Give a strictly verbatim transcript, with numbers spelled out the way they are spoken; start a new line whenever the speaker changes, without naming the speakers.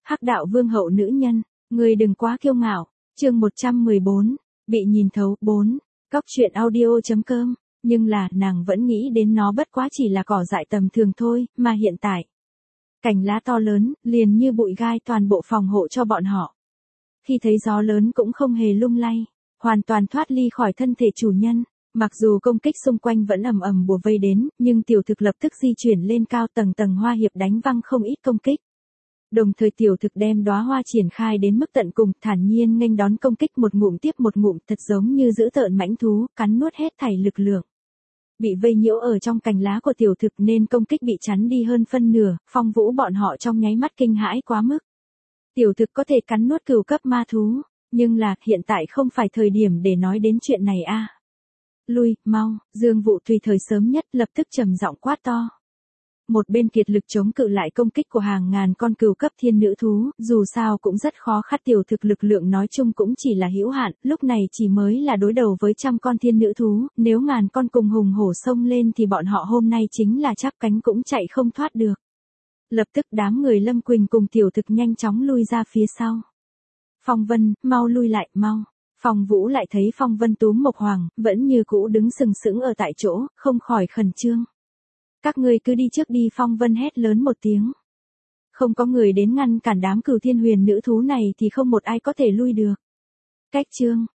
Hắc đạo vương hậu nữ nhân, người đừng quá kiêu ngạo. Chương một trăm mười bốn, bị nhìn thấu. Bốn. Cóc truyện audio.com. Nhưng là, nàng vẫn nghĩ đến nó bất quá chỉ là cỏ dại tầm thường thôi, mà hiện tại. Cành lá to lớn, liền như bụi gai toàn bộ phòng hộ cho bọn họ. Khi thấy gió lớn cũng không hề lung lay, hoàn toàn thoát ly khỏi thân thể chủ nhân. Mặc dù công kích xung quanh vẫn ầm ầm bùa vây đến, nhưng tiểu thực lập tức di chuyển lên cao, tầng tầng hoa hiệp đánh văng không ít công kích. Đồng thời tiểu thực đem đóa hoa triển khai đến mức tận cùng, thản nhiên nghênh đón công kích một ngụm tiếp một ngụm, thật giống như giữ tợn mãnh thú, cắn nuốt hết thảy lực lượng. Bị vây nhiễu ở trong cành lá của tiểu thực nên công kích bị chắn đi hơn phân nửa, Phong Vũ bọn họ trong nháy mắt kinh hãi quá mức. Tiểu thực có thể cắn nuốt cửu cấp ma thú, nhưng là hiện tại không phải thời điểm để nói đến chuyện này a. À. Lui, mau, Dương Vụ tùy thời sớm nhất lập tức trầm giọng quát to. Một bên kiệt lực chống cự lại công kích của hàng ngàn con cửu cấp thiên nữ thú, dù sao cũng rất khó khăn, tiểu thực lực lượng nói chung cũng chỉ là hữu hạn, lúc này chỉ mới là đối đầu với trăm con thiên nữ thú, nếu ngàn con cùng hùng hổ xông lên thì bọn họ hôm nay chính là chắp cánh cũng chạy không thoát được. Lập tức đám người Lâm Quỳnh cùng tiểu thực nhanh chóng lui ra phía sau. Phong Vân, mau lui lại, mau. Phong Vũ lại thấy Phong Vân túm Mộc Hoàng, vẫn như cũ đứng sừng sững ở tại chỗ, không khỏi khẩn trương. Các ngươi cứ đi trước đi, Phong Vân hét lớn một tiếng. Không có người đến ngăn cản đám cửu thiên huyền nữ thú này thì không một ai có thể lui được. Cách chương,